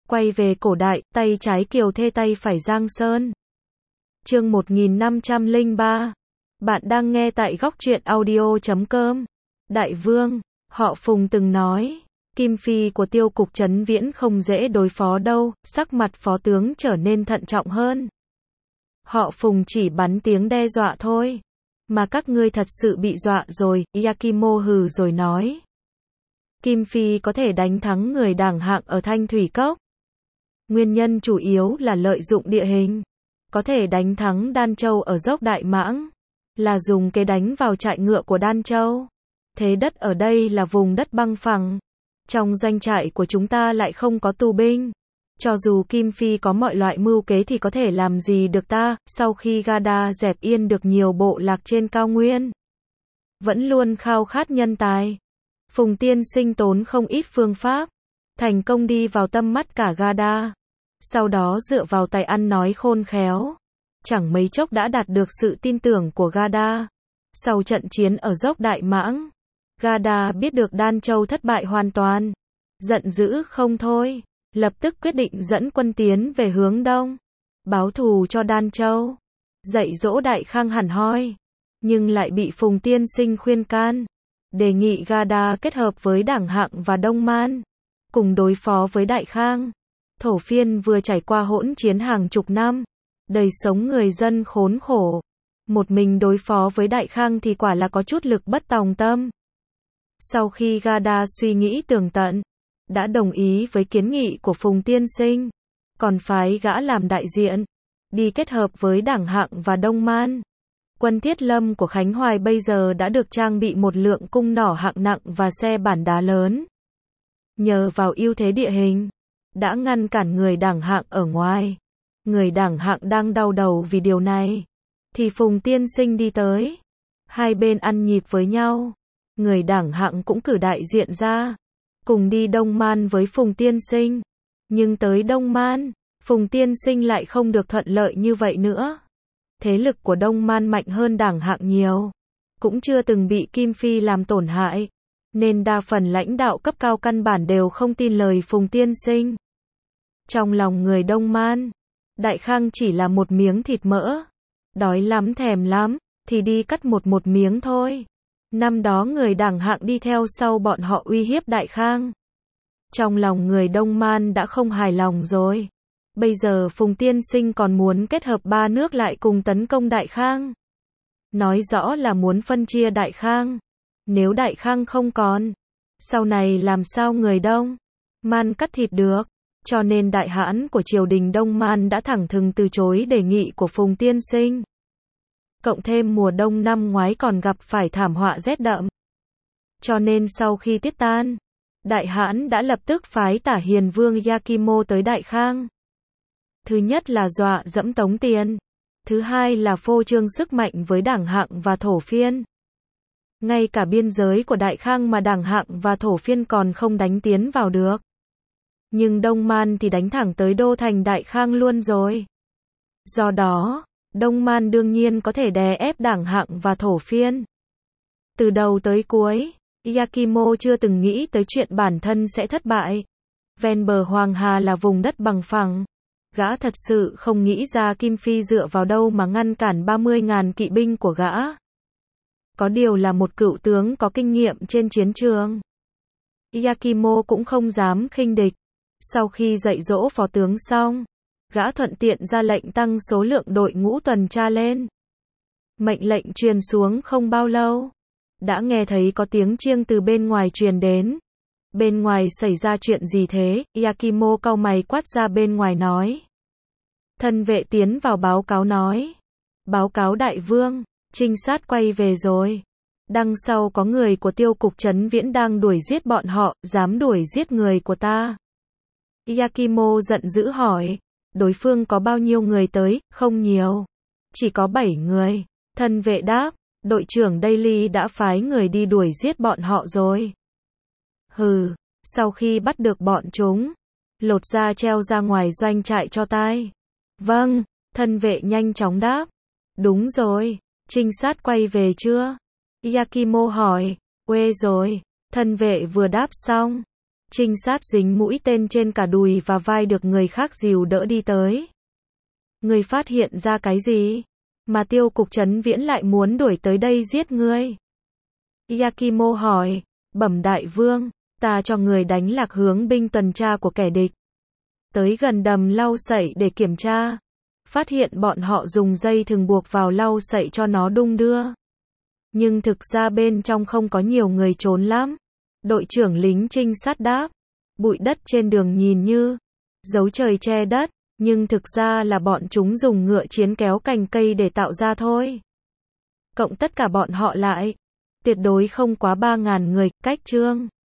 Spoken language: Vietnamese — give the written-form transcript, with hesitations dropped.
Quay về cổ đại, tay trái Kiều Thê tay phải Giang Sơn. Chương 1503. Bạn đang nghe tại góc truyện audio.com. Đại vương, họ Phùng từng nói, Kim Phi của Tiêu cục Trấn Viễn không dễ đối phó đâu, sắc mặt phó tướng trở nên thận trọng hơn. Họ Phùng chỉ bắn tiếng đe dọa thôi. Mà các ngươi thật sự bị dọa rồi, Yakimo hừ rồi nói. Kim Phi có thể đánh thắng người Đảng Hạng ở Thanh Thủy Cốc. Nguyên nhân chủ yếu là lợi dụng địa hình. Có thể đánh thắng Đan Châu ở dốc Đại Mãng, là dùng kế đánh vào trại ngựa của Đan Châu. Thế đất ở đây là vùng đất băng phẳng. Trong doanh trại của chúng ta lại không có tù binh. Cho dù Kim Phi có mọi loại mưu kế thì có thể làm gì được ta, sau khi Gada dẹp yên được nhiều bộ lạc trên cao nguyên. Vẫn luôn khao khát nhân tài. Phùng tiên sinh tốn không ít phương pháp, thành công đi vào tâm mắt cả Gada. Sau đó dựa vào tài ăn nói khôn khéo, chẳng mấy chốc đã đạt được sự tin tưởng của Gada. Sau trận chiến ở dốc Đại Mãng, Gada biết được Đan Châu thất bại hoàn toàn, giận dữ không thôi, lập tức quyết định dẫn quân tiến về hướng đông, báo thù cho Đan Châu, dạy dỗ Đại Khang hẳn hoi, nhưng lại bị Phùng tiên sinh khuyên can, đề nghị Gada kết hợp với Đảng Hạng và Đông Man, cùng đối phó với Đại Khang. Thổ Phiên vừa trải qua hỗn chiến hàng chục năm, đời sống người dân khốn khổ. Một mình đối phó với Đại Khang thì quả là có chút lực bất tòng tâm. Sau khi Gada suy nghĩ tường tận, đã đồng ý với kiến nghị của Phùng tiên sinh, còn phái gã làm đại diện, đi kết hợp với Đảng Hạng và Đông Man. Quân Thiết Lâm của Khánh Hoài bây giờ đã được trang bị một lượng cung nỏ hạng nặng và xe bản đá lớn. Nhờ vào ưu thế địa hình, đã ngăn cản người Đảng Hạng ở ngoài. Người Đảng Hạng đang đau đầu vì điều này, thì Phùng tiên sinh đi tới. Hai bên ăn nhịp với nhau. Người Đảng Hạng cũng cử đại diện ra, cùng đi Đông Man với Phùng tiên sinh. Nhưng tới Đông Man, Phùng tiên sinh lại không được thuận lợi như vậy nữa. Thế lực của Đông Man mạnh hơn Đảng Hạng nhiều, cũng chưa từng bị Kim Phi làm tổn hại, nên đa phần lãnh đạo cấp cao căn bản đều không tin lời Phùng tiên sinh. Trong lòng người Đông Man, Đại Khang chỉ là một miếng thịt mỡ. Đói lắm thèm lắm, thì đi cắt một miếng thôi. Năm đó người Đảng Hạng đi theo sau bọn họ uy hiếp Đại Khang. Trong lòng người Đông Man đã không hài lòng rồi. Bây giờ Phùng tiên sinh còn muốn kết hợp ba nước lại cùng tấn công Đại Khang. Nói rõ là muốn phân chia Đại Khang. Nếu Đại Khang không còn, sau này làm sao người Đông Man cắt thịt được? Cho nên đại hãn của triều đình Đông Man đã thẳng thừng từ chối đề nghị của Phùng tiên sinh. Cộng thêm mùa đông năm ngoái còn gặp phải thảm họa rét đậm. Cho nên sau khi tiết tan, đại hãn đã lập tức phái Tả Hiền Vương Yakimo tới Đại Khang. Thứ nhất là dọa dẫm tống tiền. Thứ hai là phô trương sức mạnh với Đảng Hạng và Thổ Phiên. Ngay cả biên giới của Đại Khang mà Đảng Hạng và Thổ Phiên còn không đánh tiến vào được. Nhưng Đông Man thì đánh thẳng tới đô thành Đại Khang luôn rồi. Do đó, Đông Man đương nhiên có thể đè ép Đảng Hạng và Thổ Phiên. Từ đầu tới cuối, Yakimo chưa từng nghĩ tới chuyện bản thân sẽ thất bại. Ven bờ Hoàng Hà là vùng đất bằng phẳng. Gã thật sự không nghĩ ra Kim Phi dựa vào đâu mà ngăn cản 30.000 kỵ binh của gã. Có điều là một cựu tướng có kinh nghiệm trên chiến trường. Yakimo cũng không dám khinh địch. Sau khi dạy dỗ phó tướng xong, gã thuận tiện ra lệnh tăng số lượng đội ngũ tuần tra lên. Mệnh lệnh truyền xuống không bao lâu, đã nghe thấy có tiếng chiêng từ bên ngoài truyền đến. Bên ngoài xảy ra chuyện gì thế? Yakimo cau mày quát ra bên ngoài nói. Thân vệ tiến vào báo cáo nói. Báo cáo đại vương, trinh sát quay về rồi. Đằng sau có người của Tiêu cục Trấn Viễn đang đuổi giết bọn họ, dám đuổi giết người của ta. Yakimo giận dữ hỏi, đối phương có bao nhiêu người tới? Không nhiều, chỉ có 7 người. Thân vệ đáp, đội trưởng Daily đã phái người đi đuổi giết bọn họ rồi. Hừ, sau khi bắt được bọn chúng, lột da treo ra ngoài doanh trại cho tai. Vâng, thân vệ nhanh chóng đáp. Đúng rồi, trinh sát quay về chưa? Yakimo hỏi. Quê rồi, thân vệ vừa đáp xong, Trinh sát dính mũi tên trên cả đùi và vai được người khác dìu đỡ đi tới. Ngươi phát hiện ra cái gì? Mà Tiêu cục Trấn Viễn lại muốn đuổi tới đây giết ngươi. Yakimo hỏi, bẩm đại vương, ta cho người đánh lạc hướng binh tuần tra của kẻ địch. Tới gần đầm lau sậy để kiểm tra. Phát hiện bọn họ dùng dây thừng buộc vào lau sậy cho nó đung đưa. Nhưng thực ra bên trong không có nhiều người trốn lắm. Đội trưởng lính trinh sát đáp. Bụi đất trên đường nhìn như dấu trời che đất, nhưng thực ra là bọn chúng dùng ngựa chiến kéo cành cây để tạo ra thôi. Cộng tất cả bọn họ lại, tuyệt đối không quá 3.000 người, cách chương